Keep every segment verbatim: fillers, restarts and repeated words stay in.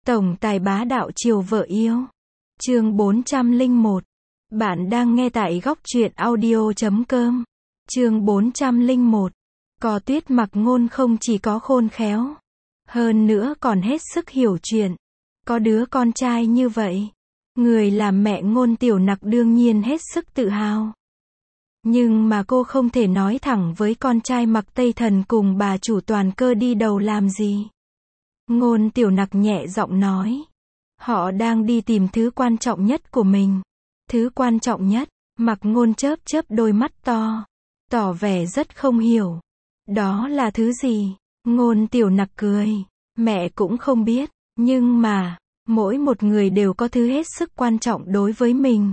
Tổng tài bá đạo chiều vợ yêu. Chương bốn trăm lẻ một. Bạn đang nghe tại góc truyện audio chấm com. Chương bốn trăm lẻ một. Có Tuyết Mặc Ngôn không chỉ có khôn khéo, hơn nữa còn hết sức hiểu chuyện. Có đứa con trai như vậy, người làm mẹ Ngôn Tiểu Nặc đương nhiên hết sức tự hào. Nhưng mà cô không thể nói thẳng với con trai Mặc Tây Thần cùng bà chủ Toàn Cơ đi đầu làm gì. Ngôn Tiểu Nặc nhẹ giọng nói. Họ đang đi tìm thứ quan trọng nhất của mình. Thứ quan trọng nhất, Mặc Ngôn chớp chớp đôi mắt to, tỏ vẻ rất không hiểu. Đó là thứ gì? Ngôn Tiểu Nặc cười. Mẹ cũng không biết, nhưng mà, mỗi một người đều có thứ hết sức quan trọng đối với mình.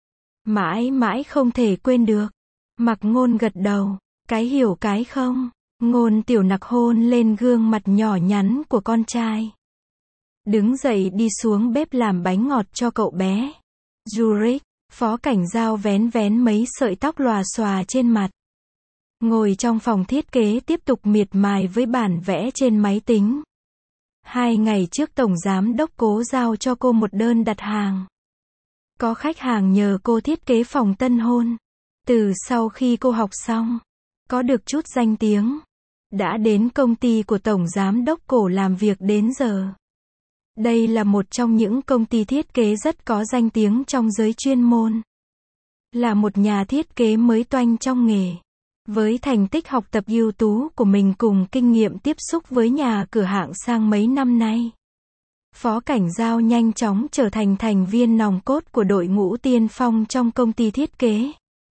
Mãi mãi không thể quên được. Mặc Ngôn gật đầu. Cái hiểu cái không? Ngôn Tiểu Nặc hôn lên gương mặt nhỏ nhắn của con trai. Đứng dậy đi xuống bếp làm bánh ngọt cho cậu bé. Zurich, Phó Cảnh Giao vén vén mấy sợi tóc lòa xòa trên mặt. Ngồi trong phòng thiết kế tiếp tục miệt mài với bản vẽ trên máy tính. Hai ngày trước Tổng Giám Đốc Cố giao cho cô một đơn đặt hàng. Có khách hàng nhờ cô thiết kế phòng tân hôn. Từ sau khi cô học xong, có được chút danh tiếng, đã đến công ty của Tổng Giám Đốc Cổ làm việc đến giờ. Đây là một trong những công ty thiết kế rất có danh tiếng trong giới chuyên môn. Là một nhà thiết kế mới toanh trong nghề. Với thành tích học tập ưu tú của mình cùng kinh nghiệm tiếp xúc với nhà cửa hạng sang mấy năm nay, Phó Cảnh Giao nhanh chóng trở thành thành viên nòng cốt của đội ngũ tiên phong trong công ty thiết kế.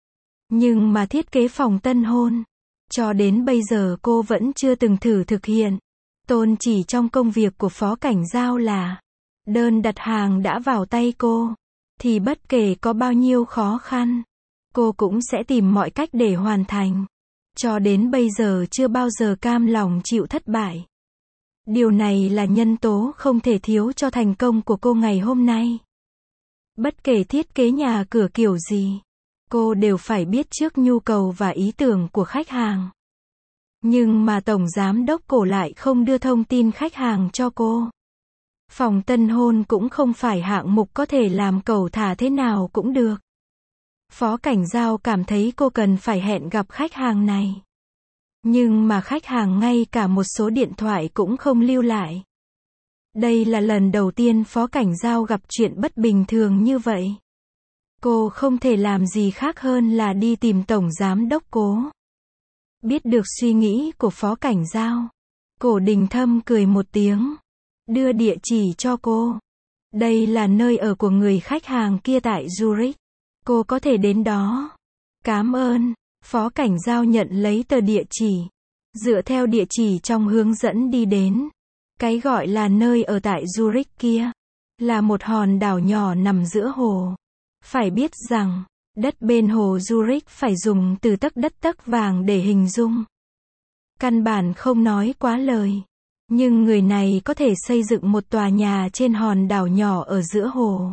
Nhưng mà thiết kế phòng tân hôn, cho đến bây giờ cô vẫn chưa từng thử thực hiện. Tôn chỉ trong công việc của Phó Cảnh Giao là, đơn đặt hàng đã vào tay cô, thì bất kể có bao nhiêu khó khăn, cô cũng sẽ tìm mọi cách để hoàn thành. Cho đến bây giờ chưa bao giờ cam lòng chịu thất bại. Điều này là nhân tố không thể thiếu cho thành công của cô ngày hôm nay. Bất kể thiết kế nhà cửa kiểu gì, cô đều phải biết trước nhu cầu và ý tưởng của khách hàng. Nhưng mà Tổng Giám Đốc Cổ lại không đưa thông tin khách hàng cho cô. Phòng tân hôn cũng không phải hạng mục có thể làm cẩu thả thế nào cũng được. Phó Cảnh Giao cảm thấy cô cần phải hẹn gặp khách hàng này. Nhưng mà khách hàng ngay cả một số điện thoại cũng không lưu lại. Đây là lần đầu tiên Phó Cảnh Giao gặp chuyện bất bình thường như vậy. Cô không thể làm gì khác hơn là đi tìm Tổng Giám Đốc Cố. Biết được suy nghĩ của Phó Cảnh Giao, Cổ Đình Thâm cười một tiếng, đưa địa chỉ cho cô. Đây là nơi ở của người khách hàng kia tại Zurich. Cô có thể đến đó. Cảm ơn. Phó Cảnh Giao nhận lấy tờ địa chỉ, dựa theo địa chỉ trong hướng dẫn đi đến. Cái gọi là nơi ở tại Zurich kia, là một hòn đảo nhỏ nằm giữa hồ. Phải biết rằng, đất bên hồ Zurich phải dùng từ tấc đất tấc vàng để hình dung. Căn bản không nói quá lời. Nhưng người này có thể xây dựng một tòa nhà trên hòn đảo nhỏ ở giữa hồ.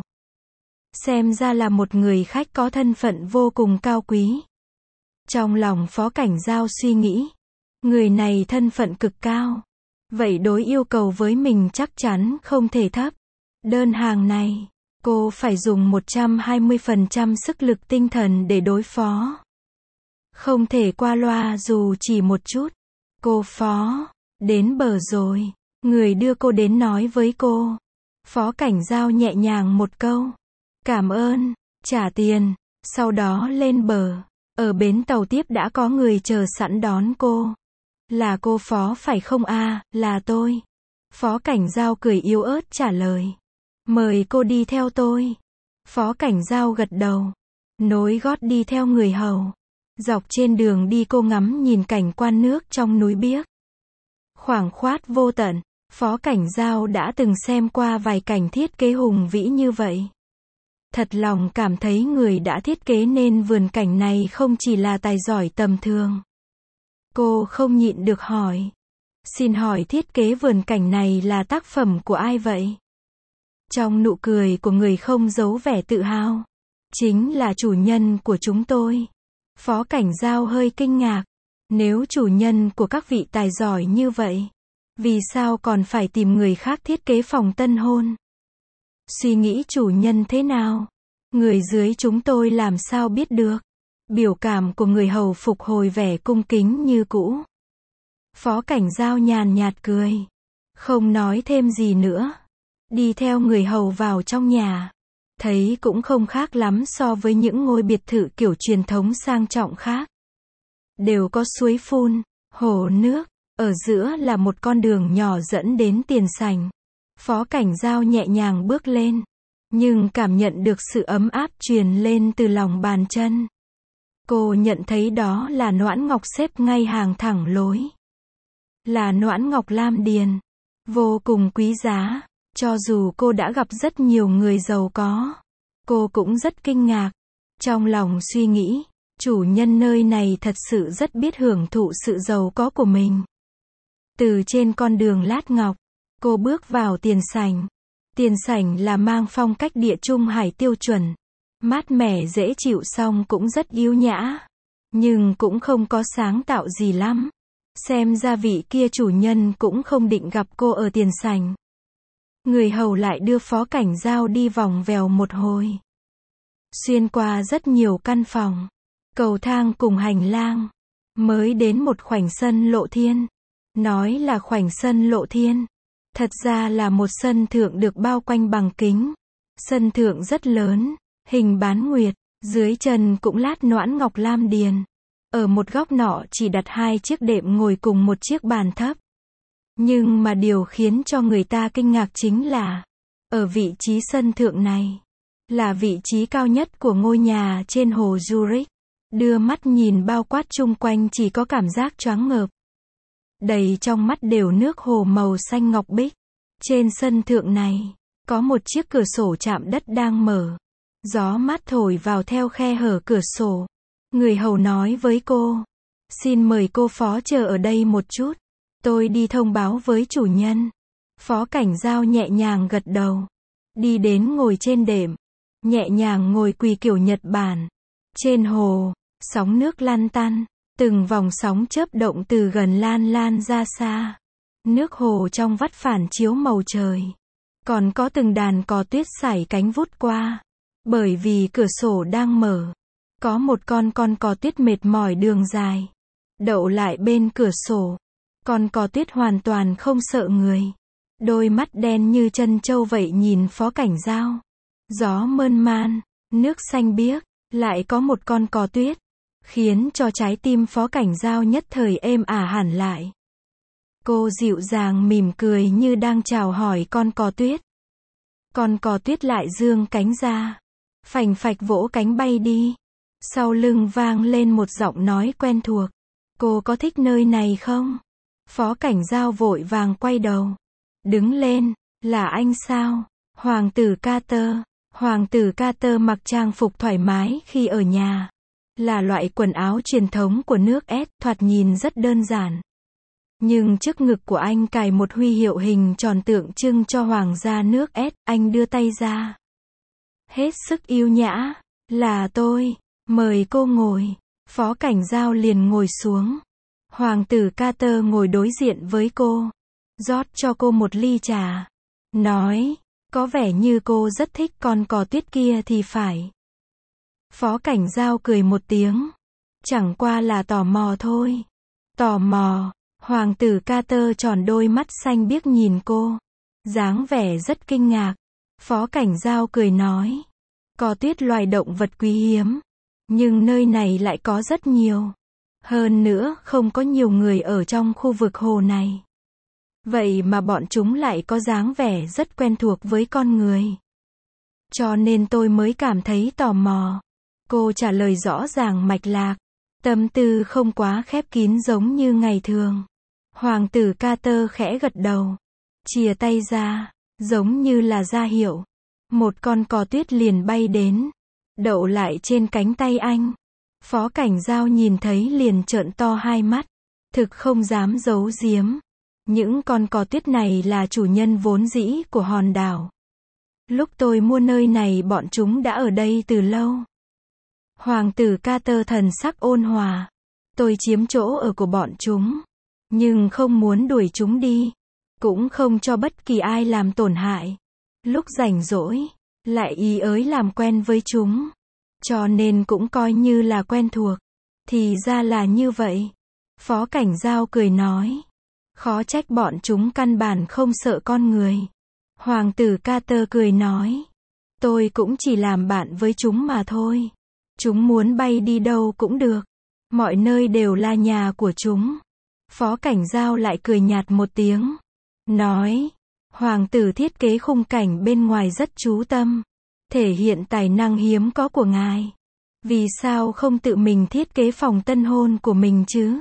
Xem ra là một người khách có thân phận vô cùng cao quý. Trong lòng Phó Cảnh Giao suy nghĩ, người này thân phận cực cao. Vậy đối yêu cầu với mình chắc chắn không thể thấp. Đơn hàng này, cô phải dùng một trăm hai mươi phần trăm sức lực tinh thần để đối phó. Không thể qua loa dù chỉ một chút. Cô Phó, đến bờ rồi. Người đưa cô đến nói với cô. Phó Cảnh Giao nhẹ nhàng một câu. Cảm ơn, trả tiền, sau đó lên bờ. Ở bến tàu tiếp đã có người chờ sẵn đón cô. Là cô Phó phải không a? À, là tôi. Phó Cảnh Giao cười yếu ớt trả lời. Mời cô đi theo tôi. Phó Cảnh Giao gật đầu, nối gót đi theo người hầu. Dọc trên đường đi cô ngắm nhìn cảnh quan nước trong núi biếc. Khoảng khoát vô tận. Phó Cảnh Giao đã từng xem qua vài cảnh thiết kế hùng vĩ như vậy. Thật lòng cảm thấy người đã thiết kế nên vườn cảnh này không chỉ là tài giỏi tầm thường. Cô không nhịn được hỏi. Xin hỏi thiết kế vườn cảnh này là tác phẩm của ai vậy? Trong nụ cười của người không giấu vẻ tự hào. Chính là chủ nhân của chúng tôi. Phó Cảnh Giao hơi kinh ngạc. Nếu chủ nhân của các vị tài giỏi như vậy, Vì sao còn phải tìm người khác thiết kế phòng tân hôn? Suy nghĩ chủ nhân thế nào? Người dưới chúng tôi làm sao biết được? Biểu cảm của người hầu phục hồi vẻ cung kính như cũ. Phó Cảnh Giao nhàn nhạt cười. Không nói thêm gì nữa. Đi theo người hầu vào trong nhà. Thấy cũng không khác lắm so với những ngôi biệt thự kiểu truyền thống sang trọng khác. Đều có suối phun, hồ nước, ở giữa là một con đường nhỏ dẫn đến tiền sảnh. Phó Cảnh Giao nhẹ nhàng bước lên, nhưng cảm nhận được sự ấm áp truyền lên từ lòng bàn chân. Cô nhận thấy đó là noãn ngọc xếp ngay hàng thẳng lối. Là noãn ngọc lam điền, vô cùng quý giá. Cho dù cô đã gặp rất nhiều người giàu có, cô cũng rất kinh ngạc. Trong lòng suy nghĩ, chủ nhân nơi này thật sự rất biết hưởng thụ sự giàu có của mình. Từ trên con đường lát ngọc, cô bước vào tiền sảnh. Tiền sảnh là mang phong cách địa trung hải tiêu chuẩn. Mát mẻ dễ chịu song cũng rất yếu nhã. Nhưng cũng không có sáng tạo gì lắm. Xem ra vị kia chủ nhân cũng không định gặp cô ở tiền sảnh. Người hầu lại đưa Phó Cảnh Giao đi vòng vèo một hồi. Xuyên qua rất nhiều căn phòng, cầu thang cùng hành lang, mới đến một khoảnh sân lộ thiên. Nói là khoảnh sân lộ thiên, thật ra là một sân thượng được bao quanh bằng kính. Sân thượng rất lớn, hình bán nguyệt, dưới chân cũng lát noãn ngọc lam điền. Ở một góc nọ chỉ đặt hai chiếc đệm ngồi cùng một chiếc bàn thấp. Nhưng mà điều khiến cho người ta kinh ngạc chính là, ở vị trí sân thượng này, là vị trí cao nhất của ngôi nhà trên hồ Zurich. Đưa mắt nhìn bao quát chung quanh chỉ có cảm giác choáng ngợp. Đầy trong mắt đều nước hồ màu xanh ngọc bích. Trên sân thượng này, có một chiếc cửa sổ chạm đất đang mở. Gió mát thổi vào theo khe hở cửa sổ. Người hầu nói với cô, xin mời cô Phó chờ ở đây một chút. Tôi đi thông báo với chủ nhân. Phó Cảnh Giao nhẹ nhàng gật đầu. Đi đến ngồi trên đệm. Nhẹ nhàng ngồi quỳ kiểu Nhật Bản. Trên hồ, sóng nước lăn tăn. Từng vòng sóng chớp động từ gần lan lan ra xa. Nước hồ trong vắt phản chiếu màu trời. Còn có từng đàn cò tuyết sải cánh vút qua. Bởi vì cửa sổ đang mở. Có một con con cò tuyết mệt mỏi đường dài. Đậu lại bên cửa sổ. Con cò tuyết hoàn toàn không sợ người. Đôi mắt đen như chân trâu vậy nhìn Phó Cảnh Giao. Gió mơn man, nước xanh biếc, lại có một con cò tuyết. Khiến cho trái tim Phó Cảnh Giao nhất thời êm ả hẳn lại. Cô dịu dàng mỉm cười như đang chào hỏi con cò tuyết. Con cò tuyết lại giương cánh ra. Phành phạch vỗ cánh bay đi. Sau lưng vang lên một giọng nói quen thuộc. Cô có thích nơi này không? Phó Cảnh Giao vội vàng quay đầu. Đứng lên, là anh sao? Hoàng tử Carter. Hoàng tử Carter mặc trang phục thoải mái khi ở nhà. Là loại quần áo truyền thống của nước S, thoạt nhìn rất đơn giản. Nhưng trước ngực của anh cài một huy hiệu hình tròn tượng trưng cho hoàng gia nước S, anh đưa tay ra. Hết sức yêu nhã, là tôi, mời cô ngồi. Phó Cảnh Giao liền ngồi xuống. Hoàng tử Carter ngồi đối diện với cô. Rót cho cô một ly trà. Nói, có vẻ như cô rất thích con cò tuyết kia thì phải. Phó Cảnh Giao cười một tiếng. Chẳng qua là tò mò thôi. Tò mò. Hoàng tử Carter tròn đôi mắt xanh biếc nhìn cô. Dáng vẻ rất kinh ngạc. Phó Cảnh Giao cười nói. Cò tuyết loài động vật quý hiếm. Nhưng nơi này lại có rất nhiều. Hơn nữa, không có nhiều người ở trong khu vực hồ này. Vậy mà bọn chúng lại có dáng vẻ rất quen thuộc với con người. Cho nên tôi mới cảm thấy tò mò. Cô trả lời rõ ràng mạch lạc. Tâm tư không quá khép kín giống như ngày thường. Hoàng tử Carter khẽ gật đầu. Chìa tay ra, giống như là ra hiệu. Một con cò tuyết liền bay đến. Đậu lại trên cánh tay anh. Phó Cảnh Giao nhìn thấy liền trợn to hai mắt. Thực không dám giấu giếm. Những con cò tuyết này là chủ nhân vốn dĩ của hòn đảo. Lúc tôi mua nơi này bọn chúng đã ở đây từ lâu. Hoàng tử Carter thần sắc ôn hòa. Tôi chiếm chỗ ở của bọn chúng. Nhưng không muốn đuổi chúng đi. cũng không cho bất kỳ ai làm tổn hại. Lúc rảnh rỗi, lại ý ới làm quen với chúng. Cho nên cũng coi như là quen thuộc. Thì ra là như vậy. Phó Cảnh Dao cười nói. Khó trách bọn chúng căn bản không sợ con người. Hoàng tử Carter cười nói. Tôi cũng chỉ làm bạn với chúng mà thôi. Chúng muốn bay đi đâu cũng được. Mọi nơi đều là nhà của chúng. Phó Cảnh Dao lại cười nhạt một tiếng. Nói. Hoàng tử thiết kế khung cảnh bên ngoài rất chú tâm. Thể hiện tài năng hiếm có của ngài. Vì sao không tự mình thiết kế phòng tân hôn của mình chứ?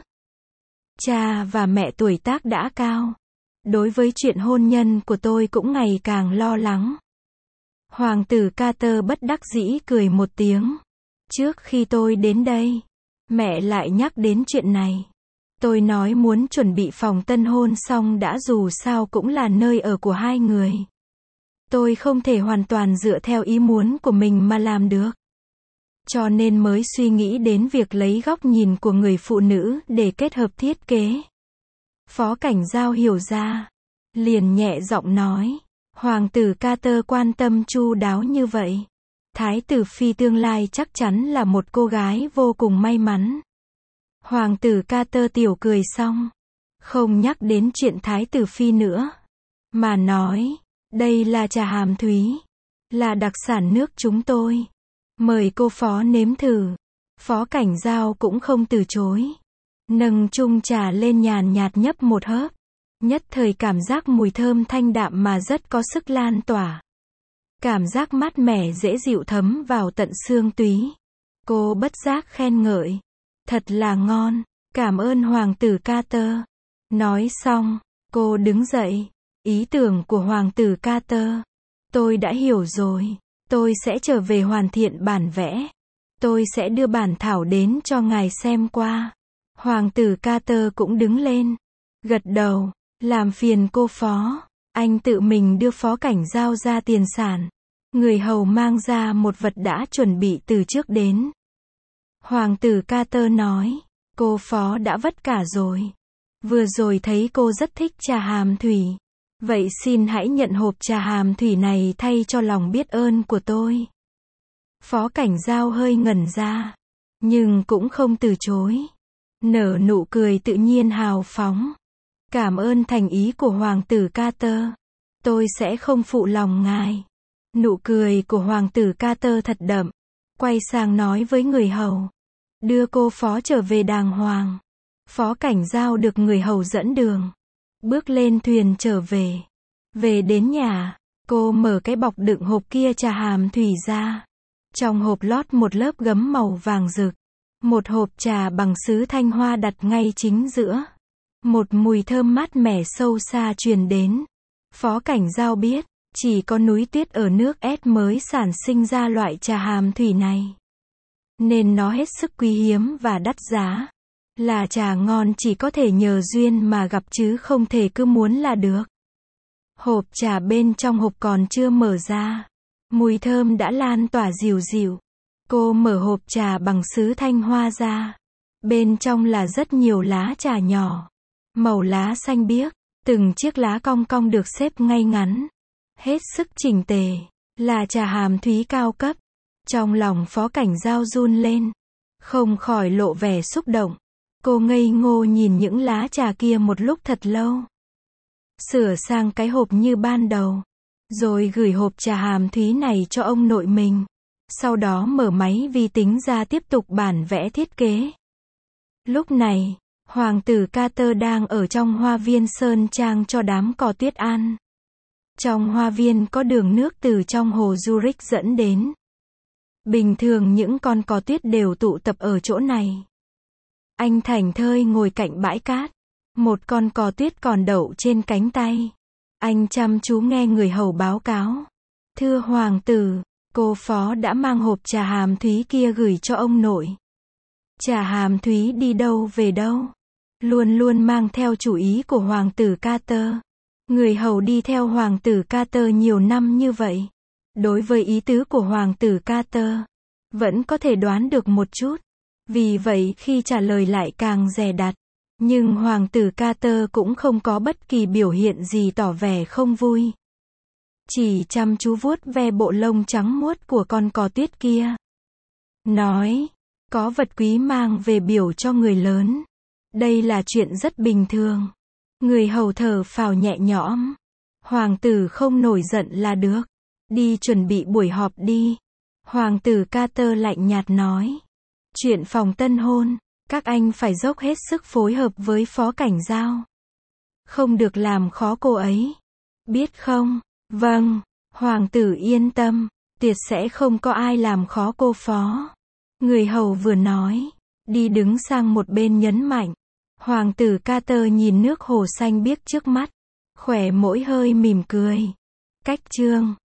Cha và mẹ tuổi tác đã cao. Đối với chuyện hôn nhân của tôi cũng ngày càng lo lắng. Hoàng tử Carter bất đắc dĩ cười một tiếng. Trước khi tôi đến đây, mẹ lại nhắc đến chuyện này. Tôi nói muốn chuẩn bị phòng tân hôn xong đã, dù sao cũng là nơi ở của hai người. Tôi không thể hoàn toàn dựa theo ý muốn của mình mà làm được. Cho nên mới suy nghĩ đến việc lấy góc nhìn của người phụ nữ để kết hợp thiết kế. Phó Cảnh Dao hiểu ra. Liền nhẹ giọng nói. Hoàng tử Carter quan tâm chu đáo như vậy. Thái tử phi tương lai chắc chắn là một cô gái vô cùng may mắn. Hoàng tử Carter tiểu cười xong. Không nhắc đến chuyện thái tử phi nữa. Mà nói. Đây là trà hàm thúy. Là đặc sản nước chúng tôi. Mời cô phó nếm thử. Phó Cảnh Dao cũng không từ chối. Nâng chung trà lên nhàn nhạt nhấp một hớp. Nhất thời cảm giác mùi thơm thanh đạm mà rất có sức lan tỏa. Cảm giác mát mẻ dễ dịu thấm vào tận xương túy. Cô bất giác khen ngợi. Thật là ngon. Cảm ơn Hoàng tử Carter. Nói xong, cô đứng dậy. Ý tưởng của Hoàng tử Carter. Tôi đã hiểu rồi. Tôi sẽ trở về hoàn thiện bản vẽ. Tôi sẽ đưa bản thảo đến cho ngài xem qua. Hoàng tử Carter cũng đứng lên. Gật đầu. Làm phiền cô phó. Anh tự mình đưa Phó Cảnh Dao ra tiền sản. Người hầu mang ra một vật đã chuẩn bị từ trước đến. Hoàng tử Carter nói. Cô phó đã vất cả rồi. Vừa rồi thấy cô rất thích trà hàm thủy. Vậy xin hãy nhận hộp trà hàm thủy này thay cho lòng biết ơn của tôi. Phó Cảnh Dao hơi ngẩn ra. Nhưng cũng không từ chối. Nở nụ cười tự nhiên hào phóng. Cảm ơn thành ý của Hoàng tử Carter. Tôi sẽ không phụ lòng ngài. Nụ cười của Hoàng tử Carter thật đậm. Quay sang nói với người hầu. Đưa cô phó trở về đàng hoàng. Phó Cảnh Dao được người hầu dẫn đường. Bước lên thuyền trở về. Về đến nhà, cô mở cái bọc đựng hộp kia trà hàm thủy ra. Trong hộp lót một lớp gấm màu vàng rực. Một hộp trà bằng sứ thanh hoa đặt ngay chính giữa. Một mùi thơm mát mẻ sâu xa truyền đến. Phó Cảnh Dao biết, chỉ có núi tuyết ở nước S mới sản sinh ra loại trà hàm thủy này. Nên nó hết sức quý hiếm và đắt giá. Là trà ngon chỉ có thể nhờ duyên mà gặp chứ không thể cứ muốn là được. Hộp trà bên trong hộp còn chưa mở ra. Mùi thơm đã lan tỏa dịu dịu. Cô mở hộp trà bằng sứ thanh hoa ra. Bên trong là rất nhiều lá trà nhỏ. Màu lá xanh biếc. Từng chiếc lá cong cong được xếp ngay ngắn. Hết sức chỉnh tề. Là trà hàm thúy cao cấp. Trong lòng Phó Cảnh Dao run lên. Không khỏi lộ vẻ xúc động. Cô ngây ngô nhìn những lá trà kia một lúc thật lâu. Sửa sang cái hộp như ban đầu. Rồi gửi hộp trà hàm thúy này cho ông nội mình. Sau đó mở máy vi tính ra tiếp tục bản vẽ thiết kế. Lúc này, Hoàng tử Carter đang ở trong hoa viên sơn trang cho đám cò tuyết ăn. Trong hoa viên có đường nước từ trong hồ Zurich dẫn đến. Bình thường những con cò tuyết đều tụ tập ở chỗ này. Anh thảnh thơi ngồi cạnh bãi cát. Một con cò tuyết còn đậu trên cánh tay. Anh chăm chú nghe người hầu báo cáo. Thưa hoàng tử, cô phó đã mang hộp trà hàm thúy kia gửi cho ông nội. Trà hàm thúy đi đâu về đâu? Luôn luôn mang theo chủ ý của hoàng tử Carter. Người hầu đi theo hoàng tử Carter nhiều năm như vậy. Đối với ý tứ của hoàng tử Carter, vẫn có thể đoán được một chút. Vì vậy khi trả lời lại càng dè dặt. Nhưng hoàng tử Carter cũng không có bất kỳ biểu hiện gì tỏ vẻ không vui. Chỉ chăm chú vuốt ve bộ lông trắng muốt của con cò tuyết kia. Nói, có vật quý mang về biểu cho người lớn. Đây là chuyện rất bình thường. Người hầu thở phào nhẹ nhõm. Hoàng tử không nổi giận là được. Đi chuẩn bị buổi họp đi. Hoàng tử Carter lạnh nhạt nói. Chuyện phòng tân hôn, các anh phải dốc hết sức phối hợp với phó cảnh giao. Không được làm khó cô ấy. Biết không? Vâng, hoàng tử yên tâm, tuyệt sẽ không có ai làm khó cô phó. Người hầu vừa nói, đi đứng sang một bên nhấn mạnh. Hoàng tử Carter nhìn nước hồ xanh biếc trước mắt, khỏe mỗi hơi mỉm cười. Cách chương